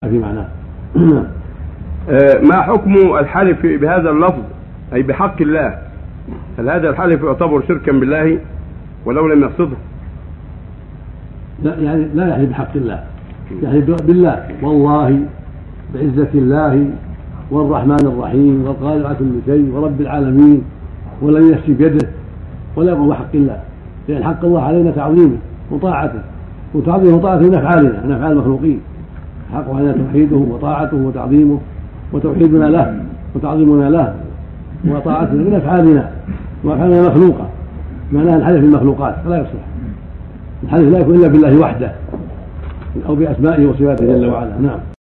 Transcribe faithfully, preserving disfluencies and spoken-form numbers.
في معناه. ما حكم الحلف بهذا اللفظ أي بحق الله؟ هل هذا الحلف يعتبر شركا بالله ولو لم يقصده؟ لا يعني لا يحلف بحق الله، يحلف بالله والله بعزة الله والرحمن الرحيم والقادر على كل شيء ورب العالمين ولن يسي بيده، ولا يقول بحق الله، لأن حق الله علينا تعظيمه وطاعته، وتعظيمه وطاعته من أفعالنا من أفعال المخلوقين. حق علينا توحيده وطاعته وتعظيمه، وتوحيدنا له وتعظيمنا له وطاعتنا من أفعالنا وأفعالنا مخلوقة، معناها الحلف بالمخلوقات فلا يصلح. الحلف لا يكون إلا بالله وحده أو بأسمائه وصفاته جل وعلا. نعم.